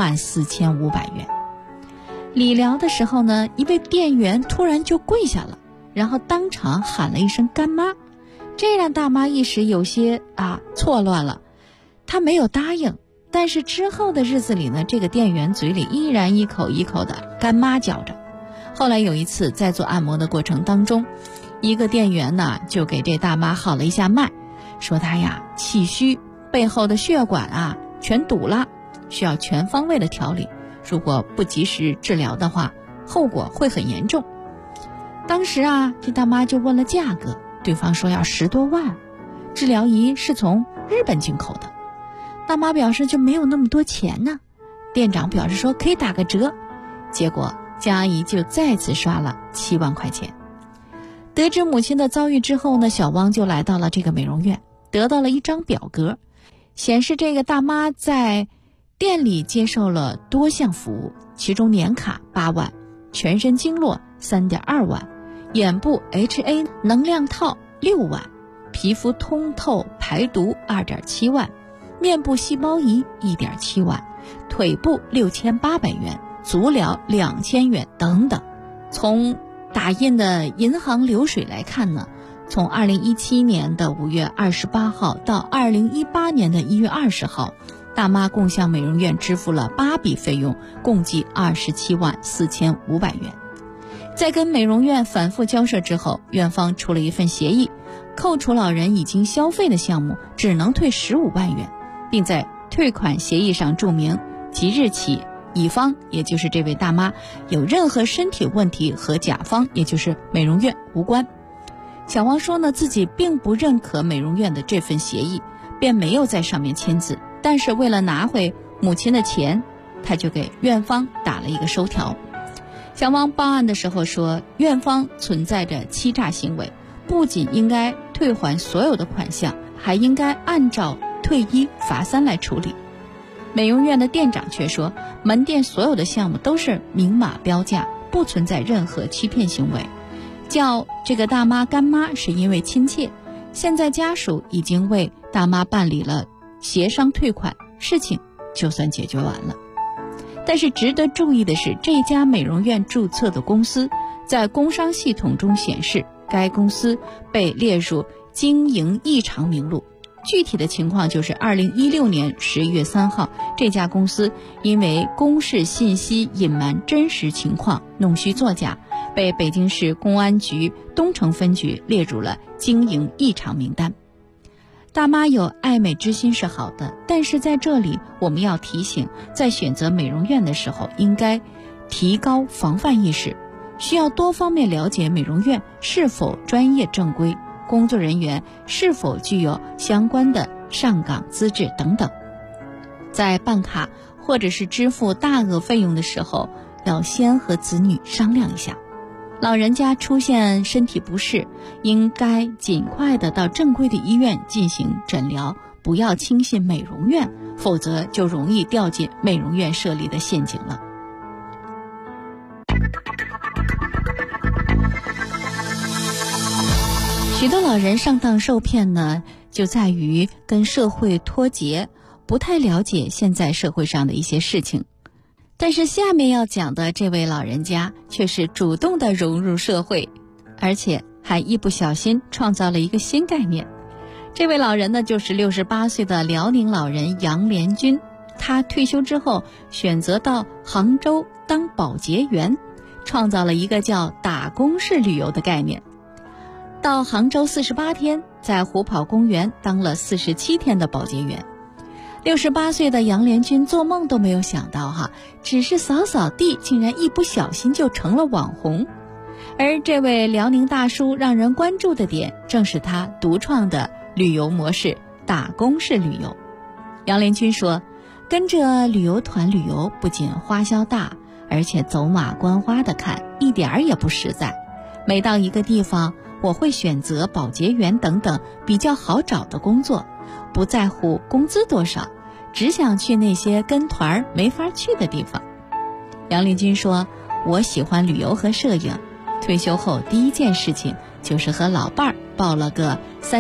14500元。理疗的时候呢，一位店员突然就跪下了，然后当场喊了一声干妈，这让大妈一时有些错乱了。她没有答应，但是之后的日子里呢，这个店员嘴里依然一口一口的干妈叫着。后来有一次在做按摩的过程当中，一个店员呢就给这大妈号了一下脉，说她气虚，背后的血管全堵了，需要全方位的调理，如果不及时治疗的话，后果会很严重。当时这大妈就问了价格，对方说要10多万，治疗仪是从日本进口的。大妈表示就没有那么多钱呢，店长表示说可以打个折，结果江阿姨就再次刷了7万块钱。得知母亲的遭遇之后呢，小汪就来到了这个美容院，得到了一张表格，显示这个大妈在店里接受了多项服务，其中年卡8万，全身经络3.2万，眼部 HA 能量套6万，皮肤通透排毒2.7万，面部细胞仪1.7万，腿部6800元，足疗2000元等等。从打印的银行流水来看呢，从2017年的5月28号到2018年的1月20号，大妈共向美容院支付了8笔费用，共计27万4500元。在跟美容院反复交涉之后，院方出了一份协议，扣除老人已经消费的项目只能退15万元，并在退款协议上注明即日起乙方也就是这位大妈有任何身体问题和甲方也就是美容院无关。小汪说呢，自己并不认可美容院的这份协议，便没有在上面签字，但是为了拿回母亲的钱，他就给院方打了一个收条。小汪报案的时候说，院方存在着欺诈行为，不仅应该退还所有的款项，还应该按照退1罚3来处理。美容院的店长却说，门店所有的项目都是明码标价，不存在任何欺骗行为。叫这个大妈干妈是因为亲切，现在家属已经为大妈办理了协商退款，事情就算解决完了。但是值得注意的是，这家美容院注册的公司在工商系统中显示，该公司被列入经营异常名录。具体的情况就是2016年11月3号，这家公司因为公示信息隐瞒真实情况，弄虚作假，被北京市公安局东城分局列入了经营异常名单。大妈有爱美之心是好的，但是在这里我们要提醒，在选择美容院的时候，应该提高防范意识，需要多方面了解美容院是否专业正规，工作人员是否具有相关的上岗资质等等。在办卡或者是支付大额费用的时候，要先和子女商量一下。老人家出现身体不适，应该尽快的到正规的医院进行诊疗，不要轻信美容院，否则就容易掉进美容院设立的陷阱了。许多老人上当受骗呢，就在于跟社会脱节，不太了解现在社会上的一些事情。但是下面要讲的这位老人家却是主动的融入社会，而且还一不小心创造了一个新概念。这位老人呢，就是68岁的辽宁老人杨连军。他退休之后选择到杭州当保洁员，创造了一个叫打工式旅游的概念。到杭州48天，在虎跑公园当了47天的保洁员。68岁的杨连军做梦都没有想到只是扫扫地，竟然一不小心就成了网红。而这位辽宁大叔让人关注的点，正是他独创的旅游模式——打工式旅游。杨连军说，跟着旅游团旅游不仅花销大，而且走马观花的看，一点儿也不实在。每到一个地方，我会选择保洁员等等比较好找的工作，不在乎工资多少，只想去那些跟团没法去的地方。杨连军说，我喜欢旅游和摄影，退休后第一件事情就是和老伴儿报了个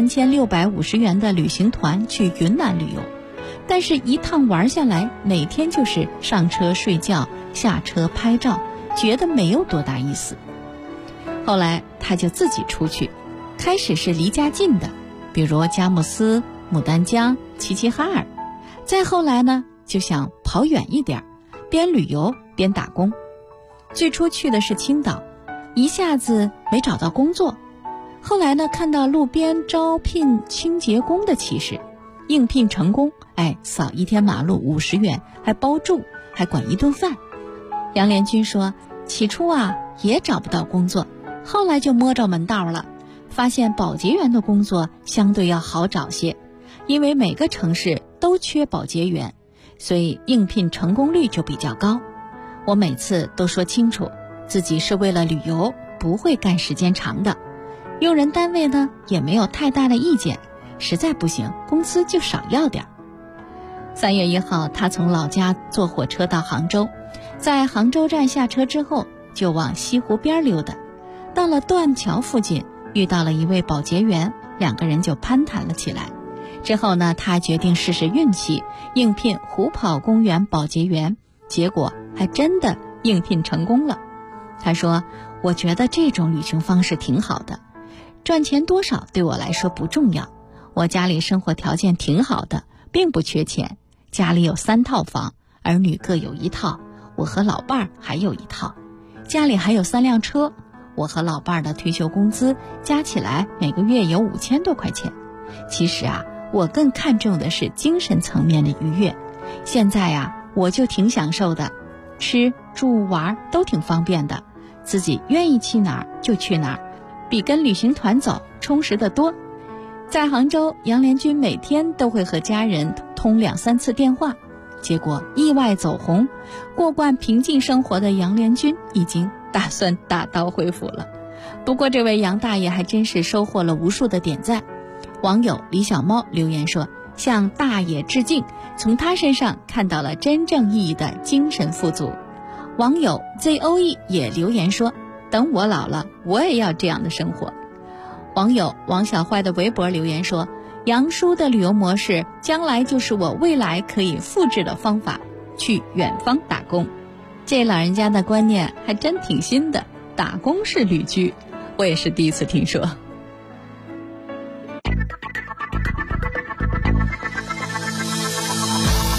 3650元的旅行团去云南旅游，但是一趟玩下来，每天就是上车睡觉，下车拍照，觉得没有多大意思。后来他就自己出去，开始是离家近的，比如佳木斯、牡丹江、齐齐哈尔。再后来呢，就想跑远一点，边旅游边打工。最初去的是青岛，一下子没找到工作。后来呢，看到路边招聘清洁工的启事，应聘成功，扫一天马路50元，还包住，还管一顿饭。杨连军说，起初也找不到工作，后来就摸着门道了，发现保洁员的工作相对要好找些，因为每个城市都缺保洁员，所以应聘成功率就比较高。我每次都说清楚，自己是为了旅游，不会干时间长的。用人单位呢也没有太大的意见，实在不行，工资就少要点。3月1号，他从老家坐火车到杭州，在杭州站下车之后，就往西湖边溜达。到了断桥附近，遇到了一位保洁员，2个人就攀谈了起来。之后呢，他决定试试运气，应聘虎跑公园保洁员，结果还真的应聘成功了。他说，我觉得这种旅行方式挺好的，赚钱多少对我来说不重要，我家里生活条件挺好的，并不缺钱，家里有3套房，儿女各有1套，我和老伴儿还有1套，家里还有3辆车，我和老伴儿的退休工资加起来每个月有5000多块钱。其实我更看重的是精神层面的愉悦。现在我就挺享受的，吃住玩都挺方便的，自己愿意去哪儿就去哪儿，比跟旅行团走充实得多。在杭州，杨连军每天都会和家人通2、3次电话，结果意外走红。过惯平静生活的杨连军已经打算大刀恢复了。不过这位杨大爷还真是收获了无数的点赞。网友李小猫留言说，向大爷致敬，从他身上看到了真正意义的精神富足。网友 ZOE 也留言说，等我老了，我也要这样的生活。网友王小坏的微博留言说，杨叔的旅游模式将来就是我未来可以复制的方法，去远方打工。这老人家的观念还真挺新的，打工式旅居，我也是第一次听说。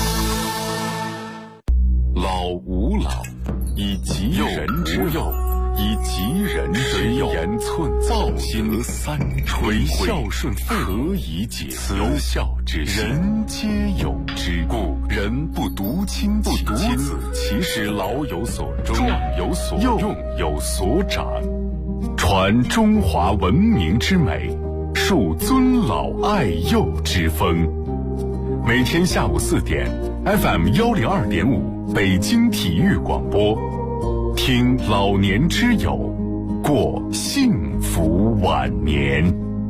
老吾老以及人之老， 以吉人之佑，言寸报心三垂孝顺父何以解忧？慈孝之心，人皆有之。故人不独亲其子，其使老有所终，壮有所用，有所长。传中华文明之美，树尊老爱幼之风。每天下午4点 ，FM 102.5，北京体育广播，听老年之友，过幸福晚年。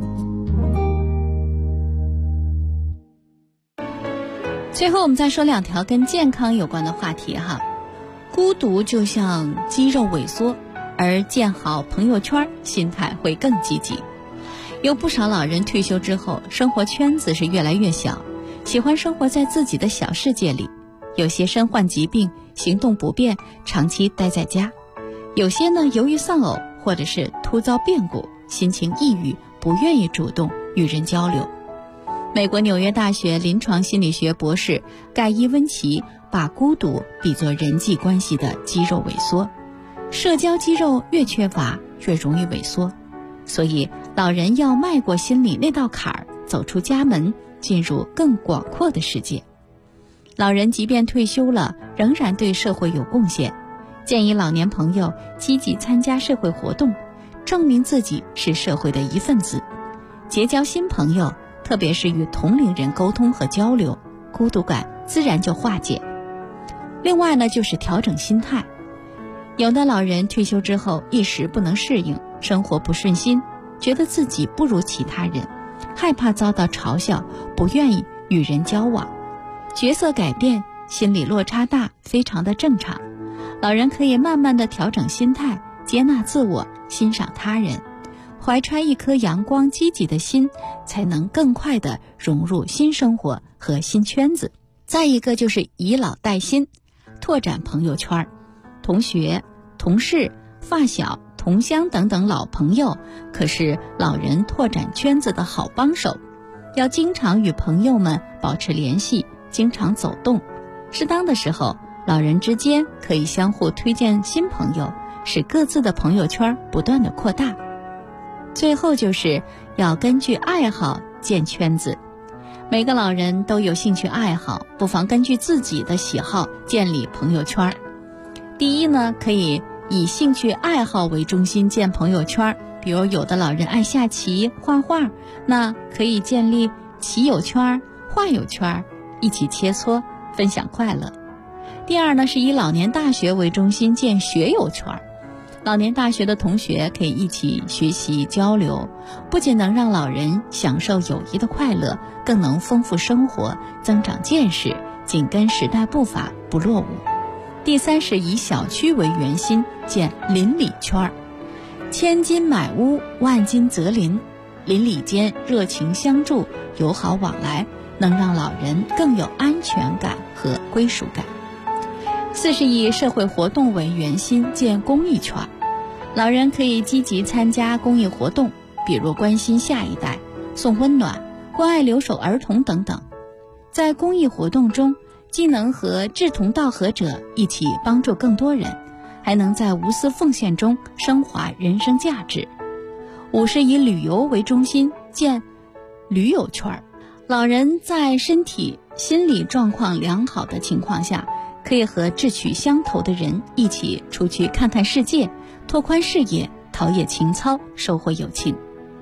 最后我们再说2条跟健康有关的话题哈。孤独就像肌肉萎缩，而建好朋友圈，心态会更积极。有不少老人退休之后，生活圈子是越来越小，喜欢生活在自己的小世界里。有些身患疾病，行动不便，长期待在家；有些呢，由于丧偶或者是突遭变故，心情抑郁，不愿意主动与人交流。美国纽约大学临床心理学博士盖伊温奇把孤独比作人际关系的肌肉萎缩，社交肌肉越缺乏，越容易萎缩。所以老人要迈过心里那道坎儿，走出家门，进入更广阔的世界。老人即便退休了，仍然对社会有贡献，建议老年朋友积极参加社会活动，证明自己是社会的一份子，结交新朋友，特别是与同龄人沟通和交流，孤独感自然就化解。另外呢，就是调整心态。有的老人退休之后一时不能适应，生活不顺心，觉得自己不如其他人，害怕遭到嘲笑，不愿意与人交往。角色改变，心理落差大，非常的正常。老人可以慢慢的调整心态，接纳自我，欣赏他人，怀揣一颗阳光积极的心，才能更快的融入新生活和新圈子。再一个就是以老带新，拓展朋友圈，同学、同事、发小、同乡等等老朋友，可是老人拓展圈子的好帮手。要经常与朋友们保持联系，经常走动，适当的时候，老人之间可以相互推荐新朋友，使各自的朋友圈不断的扩大。最后就是要根据爱好建圈子。每个老人都有兴趣爱好，不妨根据自己的喜好建立朋友圈。第一呢，可以以兴趣爱好为中心建朋友圈，比如有的老人爱下棋、画画，那可以建立棋友圈、画友圈，一起切磋，分享快乐。第二呢，是以老年大学为中心建学友圈。老年大学的同学可以一起学习交流，不仅能让老人享受友谊的快乐，更能丰富生活，增长见识，紧跟时代步伐，不落伍。第三是以小区为圆心建邻里圈，千金买屋，万金择邻，邻里间热情相助，友好往来，能让老人更有安全感和归属感。四是以社会活动为圆心建公益圈，老人可以积极参加公益活动，比如关心下一代、送温暖、关爱留守儿童等等。在公益活动中，既能和志同道合者一起帮助更多人，还能在无私奉献中升华人生价值。五是以旅游为中心建旅友圈，老人在身体、心理状况良好的情况下，可以和志趣相投的人一起出去看看世界，拓宽视野，陶冶情操，收获友情。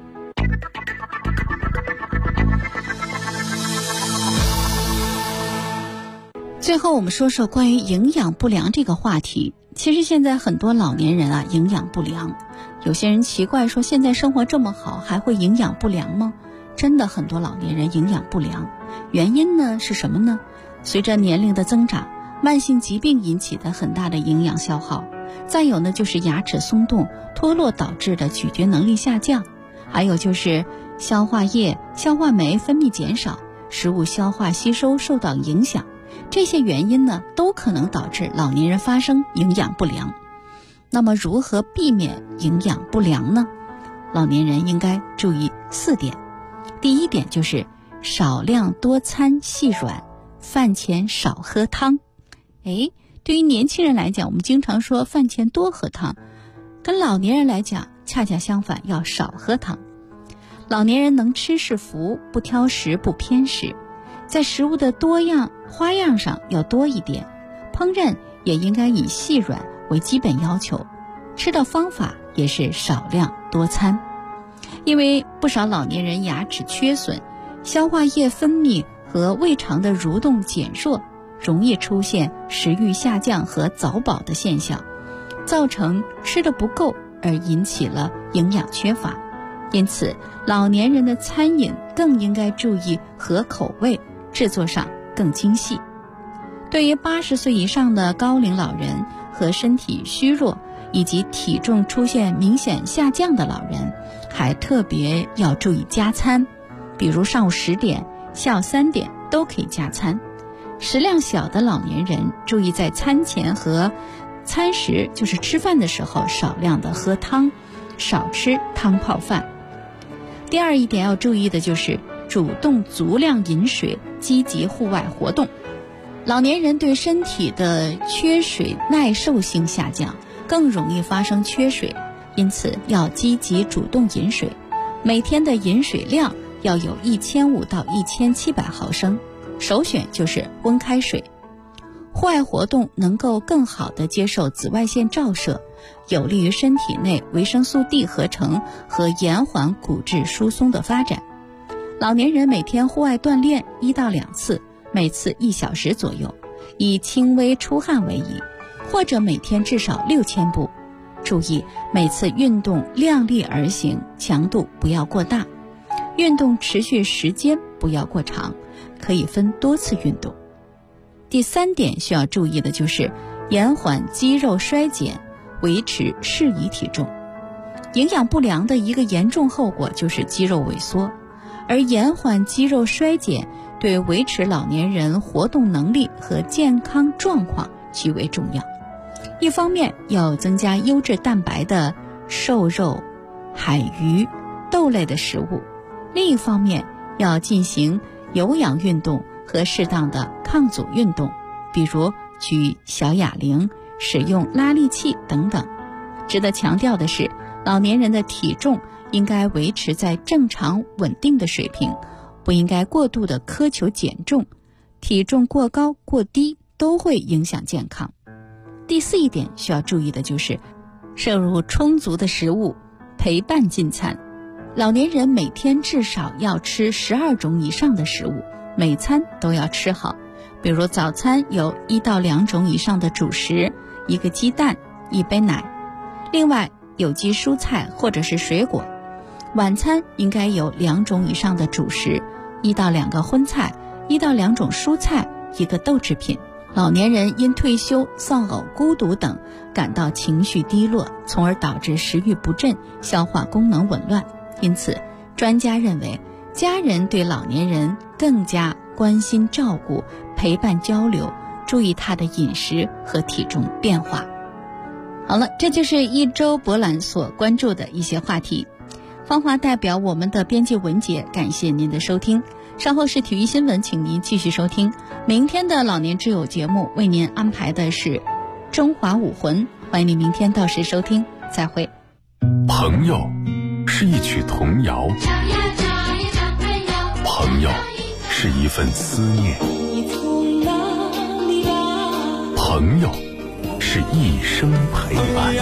最后我们说说关于营养不良这个话题。其实现在很多老年人啊，营养不良。有些人奇怪说，现在生活这么好，还会营养不良吗？真的很多老年人营养不良，原因呢是什么呢？随着年龄的增长，慢性疾病引起的很大的营养消耗，再有呢就是牙齿松动、脱落导致的咀嚼能力下降，还有就是消化液、消化酶分泌减少，食物消化吸收受到影响。这些原因呢，都可能导致老年人发生营养不良。那么如何避免营养不良呢？老年人应该注意4点。第一点就是少量多餐细软，饭前少喝汤。对于年轻人来讲，我们经常说饭前多喝汤， 跟老年人来讲，恰恰相反，要少喝糖。老年人能吃是福，不挑食不偏食，在食物的多样花样上要多一点，烹饪也应该以细软为基本要求，吃的方法也是少量多餐。因为不少老年人牙齿缺损，消化液分泌和胃肠的蠕动减弱，容易出现食欲下降和早饱的现象，造成吃得不够而引起了营养缺乏。因此老年人的餐饮更应该注意合口味，制作上更精细。对于80岁以上的高龄老人和身体虚弱以及体重出现明显下降的老人，还特别要注意加餐，比如上午10点、下午3点都可以加餐。食量小的老年人注意在餐前和餐时，就是吃饭的时候少量的喝汤，少吃汤泡饭。第二一点要注意的就是主动足量饮水，积极户外活动。老年人对身体的缺水耐受性下降，更容易发生缺水，因此要积极主动饮水。每天的饮水量要有1500到1700毫升，首选就是温开水。户外活动能够更好地接受紫外线照射，有利于身体内维生素 D 合成和延缓骨质疏松的发展。老年人每天户外锻炼1到2次，每次1小时左右，以轻微出汗为宜，或者每天至少6000步。注意每次运动量力而行，强度不要过大，运动持续时间不要过长，可以分多次运动。第3点需要注意的就是延缓肌肉衰减，维持适宜体重。营养不良的一个严重后果就是肌肉萎缩，而延缓肌肉衰减对维持老年人活动能力和健康状况极为重要。一方面要增加优质蛋白的瘦肉、海鱼、豆类的食物，另一方面要进行有氧运动和适当的抗阻运动，比如举小哑铃、使用拉力器等等。值得强调的是，老年人的体重应该维持在正常稳定的水平，不应该过度的苛求减重，体重过高过低都会影响健康。第4一点需要注意的就是摄入充足的食物，陪伴进餐。老年人每天至少要吃12种以上的食物，每餐都要吃好，比如早餐有1到2种以上的主食，1个鸡蛋，1杯奶，另外有机蔬菜或者是水果。晚餐应该有2种以上的主食，1到2个荤菜，1到2种蔬菜，1个豆制品。老年人因退休、丧偶、孤独等感到情绪低落，从而导致食欲不振、消化功能紊乱。因此专家认为家人对老年人更加关心照顾，陪伴交流，注意他的饮食和体重变化。好了，这就是一周博览所关注的一些话题。芳华代表我们的编辑文杰，感谢您的收听。稍后是体育新闻，请您继续收听。明天的老年之友节目为您安排的是中华武魂，欢迎您明天到时收听，再会。 朋友是一曲童谣，朋友是一份思念，朋友是一生陪伴。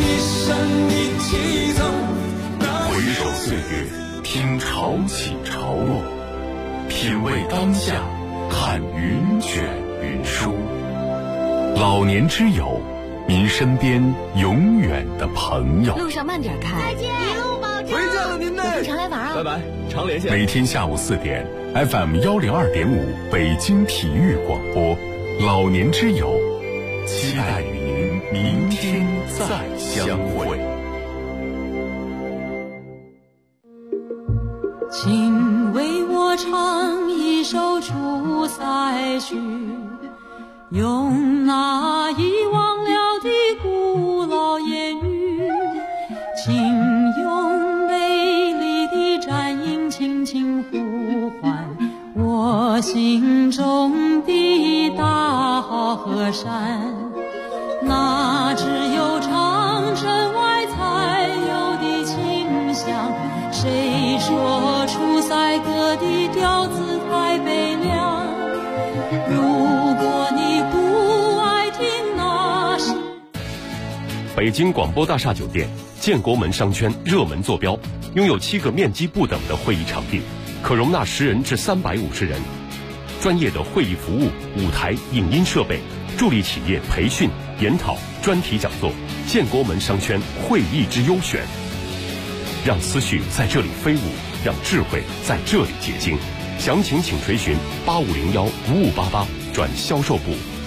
回首岁月，听潮起潮落，品味当下，看云卷云舒。老年之友，您身边永远的朋友。 路上慢点开，再见，一路保重。 回家了您呢， 有空常来玩啊。 拜拜，常联系。 每天下午4点 FM 102.5北京体育广播，老年之友，期待与您明天再相会。 请为我唱一首出塞曲，用那遗忘了的古老言语，请用美丽的战音轻轻呼唤我心中的大好河山。那只有长城外北京广播大厦酒店建国门商圈热门坐标，拥有7个面积不等的会议场地，可容纳10人至350人。专业的会议服务、舞台、影音设备，助力企业培训、研讨、专题讲座。建国门商圈会议之优选，让思绪在这里飞舞，让智慧在这里结晶。详情请垂询85015588转销售部。